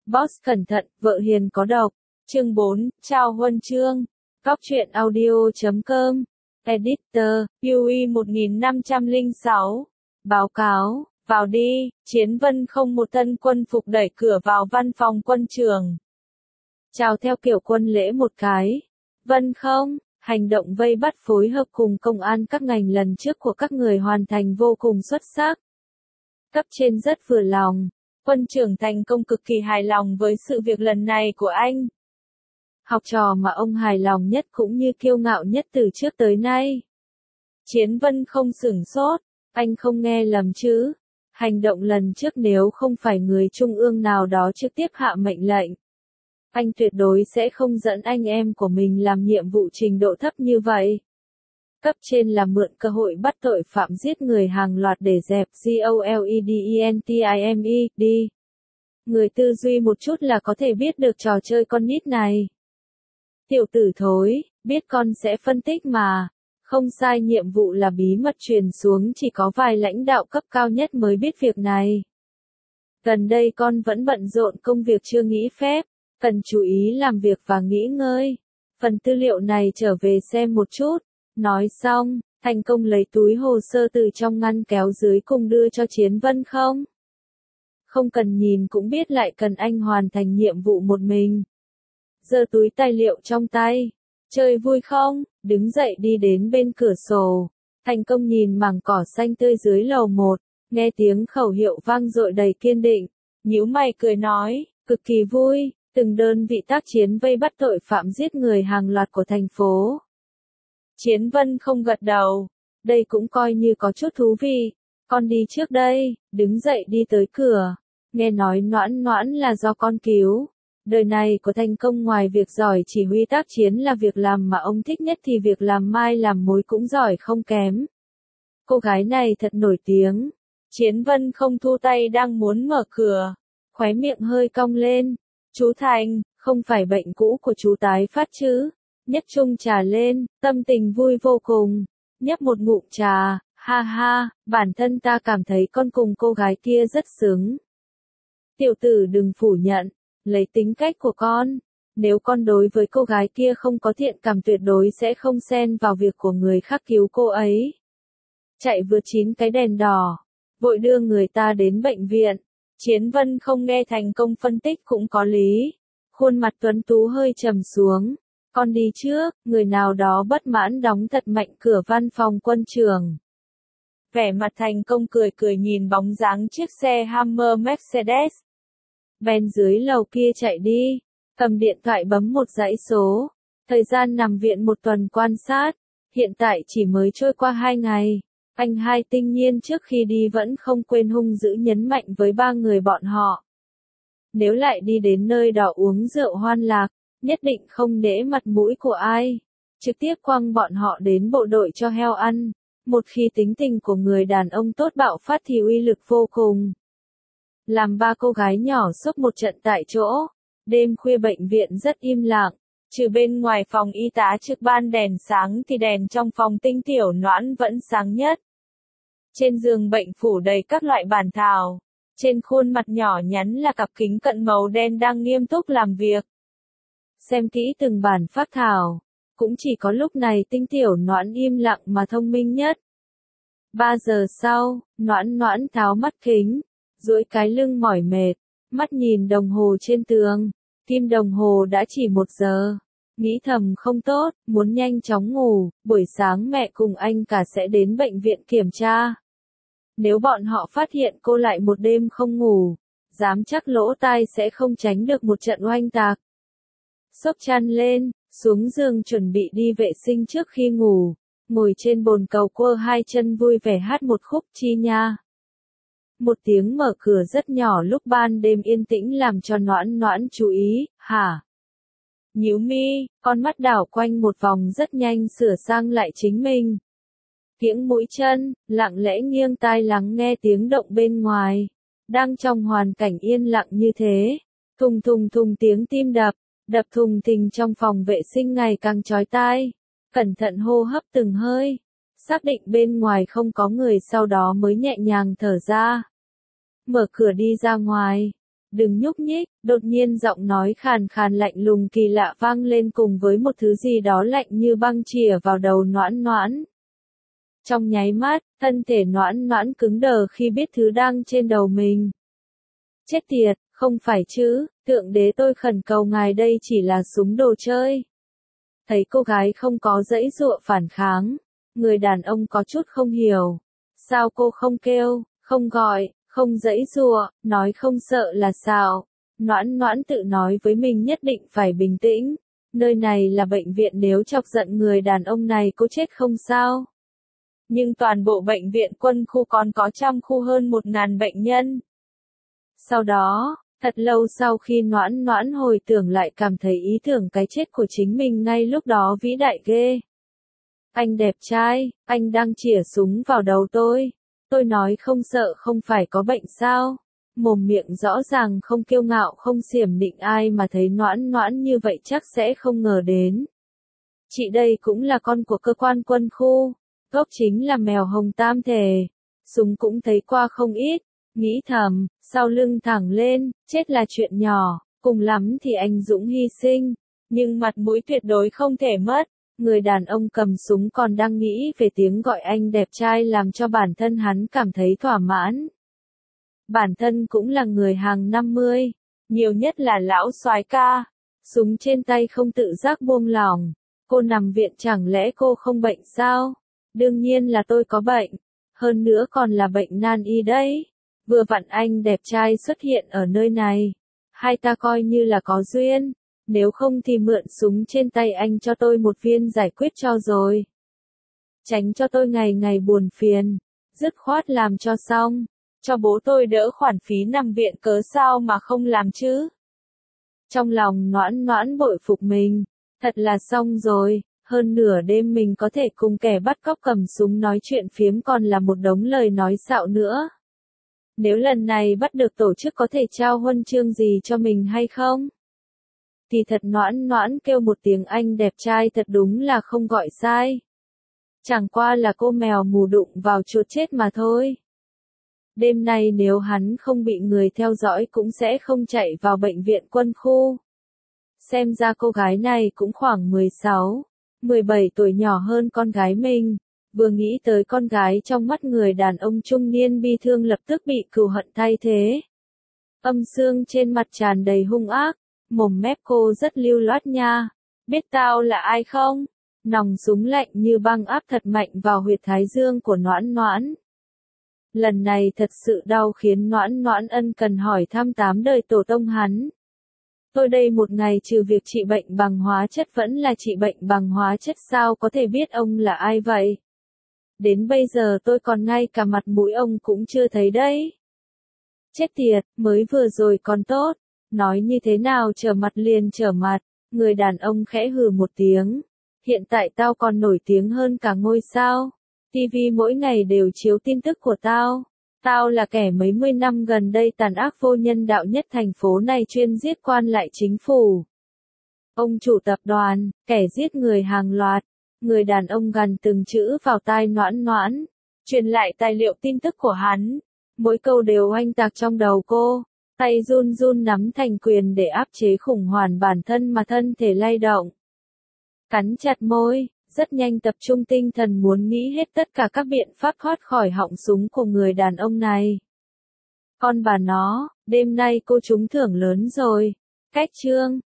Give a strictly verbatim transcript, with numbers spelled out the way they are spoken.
Boss cẩn thận, vợ hiền có độc. Chương bốn, trao huân chương. Cóc truyện audio chấm com. Editor, u i một nghìn năm trăm lẻ sáu. Báo cáo, vào đi, Chiến Vân không một thân quân phục đẩy cửa vào văn phòng quân trường. Chào theo kiểu quân lễ một cái. Vân không, hành động vây bắt phối hợp cùng công an các ngành lần trước của các người hoàn thành vô cùng xuất sắc. Cấp trên rất vừa lòng. Quân trưởng thành công cực kỳ hài lòng với sự việc lần này của anh. Học trò mà ông hài lòng nhất cũng như kiêu ngạo nhất từ trước tới nay. Chiến Vân không sửng sốt, anh không nghe lầm chứ. Hành động lần trước nếu không phải người trung ương nào đó trực tiếp hạ mệnh lệnh, anh tuyệt đối sẽ không dẫn anh em của mình làm nhiệm vụ trình độ thấp như vậy. Cấp trên là mượn cơ hội bắt tội phạm giết người hàng loạt để dẹp Coledentime đi. Người tư duy một chút là có thể biết được trò chơi con nít này. Tiểu tử thối, biết con sẽ phân tích mà. Không sai, nhiệm vụ là bí mật truyền xuống, chỉ có vài lãnh đạo cấp cao nhất mới biết việc này. Gần đây con vẫn bận rộn công việc chưa nghỉ phép, cần chú ý làm việc và nghỉ ngơi. Phần tư liệu này trở về xem một chút. Nói xong, thành công lấy túi hồ sơ từ trong ngăn kéo dưới cùng đưa cho Chiến Vân không? Không cần nhìn cũng biết lại cần anh hoàn thành nhiệm vụ một mình. Giơ túi tài liệu trong tay. Chơi vui không? Đứng dậy đi đến bên cửa sổ. Thành công nhìn mảng cỏ xanh tươi dưới lầu một, nghe tiếng khẩu hiệu vang dội đầy kiên định. Nhíu mày cười nói, cực kỳ vui, từng đơn vị tác chiến vây bắt tội phạm giết người hàng loạt của thành phố. Chiến Vân không gật đầu. Đây cũng coi như có chút thú vị. Con đi trước đây, đứng dậy đi tới cửa. Nghe nói Noãn Noãn là do con cứu. Đời này của thành công ngoài việc giỏi chỉ huy tác chiến là việc làm mà ông thích nhất thì việc làm mai làm mối cũng giỏi không kém. Cô gái này thật nổi tiếng. Chiến Vân không thu tay đang muốn mở cửa. Khóe miệng hơi cong lên. Chú Thành, không phải bệnh cũ của chú tái phát chứ? Nhấc chung trà lên, tâm tình vui vô cùng. Nhấp một ngụm trà, ha ha, bản thân ta cảm thấy con cùng cô gái kia rất xứng. Tiểu tử đừng phủ nhận, lấy tính cách của con. Nếu con đối với cô gái kia không có thiện cảm tuyệt đối sẽ không xen vào việc của người khác cứu cô ấy. Chạy vượt chín cái đèn đỏ, vội đưa người ta đến bệnh viện. Chiến Vân không nghe thành công phân tích cũng có lý. Khuôn mặt tuấn tú hơi trầm xuống. Con đi trước, người nào đó bất mãn đóng thật mạnh cửa văn phòng quân trường. Vẻ mặt thành công cười cười nhìn bóng dáng chiếc xe Hammer Mercedes. Bên dưới lầu kia chạy đi, cầm điện thoại bấm một dãy số. Thời gian nằm viện một tuần quan sát, hiện tại chỉ mới trôi qua hai ngày. Anh hai tinh nhiên trước khi đi vẫn không quên hung dữ nhấn mạnh với ba người bọn họ. Nếu lại đi đến nơi đó uống rượu hoan lạc, nhất định không nể mặt mũi của ai. Trực tiếp quăng bọn họ đến bộ đội cho heo ăn. Một khi tính tình của người đàn ông tốt bạo phát thì uy lực vô cùng. Làm ba cô gái nhỏ sốc một trận tại chỗ. Đêm khuya bệnh viện rất im lặng. Trừ bên ngoài phòng y tá trực ban đèn sáng thì đèn trong phòng Tinh Tiểu Noãn vẫn sáng nhất. Trên giường bệnh phủ đầy các loại bản thảo. Trên khuôn mặt nhỏ nhắn là cặp kính cận màu đen đang nghiêm túc làm việc. Xem kỹ từng bản phác thảo. Cũng chỉ có lúc này Tinh Tiểu Noãn im lặng mà thông minh nhất. Ba giờ sau, Noãn Noãn tháo mắt kính, duỗi cái lưng mỏi mệt, mắt nhìn đồng hồ trên tường. Kim đồng hồ đã chỉ một giờ. Nghĩ thầm không tốt, muốn nhanh chóng ngủ, buổi sáng mẹ cùng anh cả sẽ đến bệnh viện kiểm tra. Nếu bọn họ phát hiện cô lại một đêm không ngủ, dám chắc lỗ tai sẽ không tránh được một trận oanh tạc. Xốc chăn lên, xuống giường chuẩn bị đi vệ sinh trước khi ngủ, ngồi trên bồn cầu quơ hai chân vui vẻ hát một khúc chi nha. Một tiếng mở cửa rất nhỏ lúc ban đêm yên tĩnh làm cho Noãn Noãn chú ý, hả? Nhíu mi, con mắt đảo quanh một vòng rất nhanh sửa sang lại chính mình. Kiễng mũi chân, lặng lẽ nghiêng tai lắng nghe tiếng động bên ngoài. Đang trong hoàn cảnh yên lặng như thế, thùng thùng thùng tiếng tim đập, đập thùng thình trong phòng vệ sinh ngày càng chói tai. Cẩn thận hô hấp từng hơi, xác định bên ngoài không có người sau đó mới nhẹ nhàng thở ra. Mở cửa đi ra ngoài, Đừng nhúc nhích, đột nhiên giọng nói khàn khàn lạnh lùng kỳ lạ vang lên cùng với một thứ gì đó lạnh như băng chìa vào đầu Noãn Noãn. Trong nháy mắt, thân thể Noãn Noãn cứng đờ khi biết thứ đang trên đầu mình. Chết tiệt, không phải chứ, Thượng Đế tôi khẩn cầu ngài đây chỉ là súng đồ chơi. Thấy cô gái không có dãy dụa phản kháng, người đàn ông có chút không hiểu. Sao cô không kêu, không gọi, không dãy dụa, nói không sợ là sao? Noãn Noãn tự nói với mình nhất định phải bình tĩnh. Nơi này là bệnh viện, nếu chọc giận người đàn ông này cô chết không sao? Nhưng toàn bộ bệnh viện quân khu còn có trăm khu hơn một ngàn bệnh nhân. Sau đó, thật lâu sau khi Noãn Noãn hồi tưởng lại cảm thấy ý tưởng cái chết của chính mình ngay lúc đó vĩ đại ghê. Anh đẹp trai, anh đang chĩa súng vào đầu tôi. Tôi nói không sợ không phải có bệnh sao? Mồm miệng rõ ràng không kiêu ngạo không xiểm nịnh, ai mà thấy Noãn Noãn như vậy chắc sẽ không ngờ đến. Chị đây cũng là con của cơ quan quân khu, gốc chính là mèo hồng tam thể. Súng cũng thấy qua không ít, nghĩ thầm, sau lưng thẳng lên, chết là chuyện nhỏ, cùng lắm thì anh Dũng hy sinh, nhưng mặt mũi tuyệt đối không thể mất. Người đàn ông cầm súng còn đang nghĩ về tiếng gọi anh đẹp trai làm cho bản thân hắn cảm thấy thỏa mãn. Bản thân cũng là người hàng năm mươi, nhiều nhất là lão soái ca. Súng trên tay không tự giác buông lỏng. Cô nằm viện chẳng lẽ cô không bệnh sao? Đương nhiên là tôi có bệnh. Hơn nữa còn là bệnh nan y đấy. Vừa vặn anh đẹp trai xuất hiện ở nơi này. Hai ta coi như là có duyên. Nếu không thì mượn súng trên tay anh cho tôi một viên giải quyết cho rồi. Tránh cho tôi ngày ngày buồn phiền. Dứt khoát làm cho xong. Cho bố tôi đỡ khoản phí nằm viện cớ sao mà không làm chứ. Trong lòng Noãn Noãn bội phục mình. Thật là xong rồi. Hơn nửa đêm mình có thể cùng kẻ bắt cóc cầm súng nói chuyện phiếm còn là một đống lời nói xạo nữa. Nếu lần này bắt được tổ chức có thể trao huân chương gì cho mình hay không? Thì thật Noãn Noãn kêu một tiếng anh đẹp trai thật đúng là không gọi sai. Chẳng qua là cô mèo mù đụng vào chuột chết mà thôi. Đêm nay nếu hắn không bị người theo dõi cũng sẽ không chạy vào bệnh viện quân khu. Xem ra cô gái này cũng khoảng mười sáu, mười bảy tuổi, nhỏ hơn con gái mình. Vừa nghĩ tới con gái trong mắt người đàn ông trung niên bi thương lập tức bị cừu hận thay thế. Âm xương trên mặt tràn đầy hung ác, mồm mép cô rất lưu loát nha. Biết tao là ai không? Nòng súng lạnh như băng áp thật mạnh vào huyệt thái dương của Noãn Noãn. Lần này thật sự đau khiến Noãn Noãn ân cần hỏi thăm tám đời tổ tông hắn. Tôi đây một ngày trừ việc trị bệnh bằng hóa chất vẫn là trị bệnh bằng hóa chất, sao có thể biết ông là ai vậy? Đến bây giờ tôi còn ngay cả mặt mũi ông cũng chưa thấy đấy. Chết tiệt, mới vừa rồi còn tốt. Nói như thế nào trở mặt liền trở mặt. Người đàn ông khẽ hừ một tiếng. Hiện tại tao còn nổi tiếng hơn cả ngôi sao. ti vi mỗi ngày đều chiếu tin tức của tao. Tao là kẻ mấy mươi năm gần đây tàn ác vô nhân đạo nhất thành phố này, chuyên giết quan lại chính phủ. Ông chủ tập đoàn, kẻ giết người hàng loạt. Người đàn ông gằn từng chữ vào tai Noãn Noãn, truyền lại tài liệu tin tức của hắn. Mỗi câu đều oanh tạc trong đầu cô. Tay run run nắm thành quyền để áp chế khủng hoảng bản thân mà thân thể lay động. Cắn chặt môi, rất nhanh tập trung tinh thần muốn nghĩ hết tất cả các biện pháp thoát khỏi họng súng của người đàn ông này. Con bà nó, đêm nay cô trúng thưởng lớn rồi. Cách chương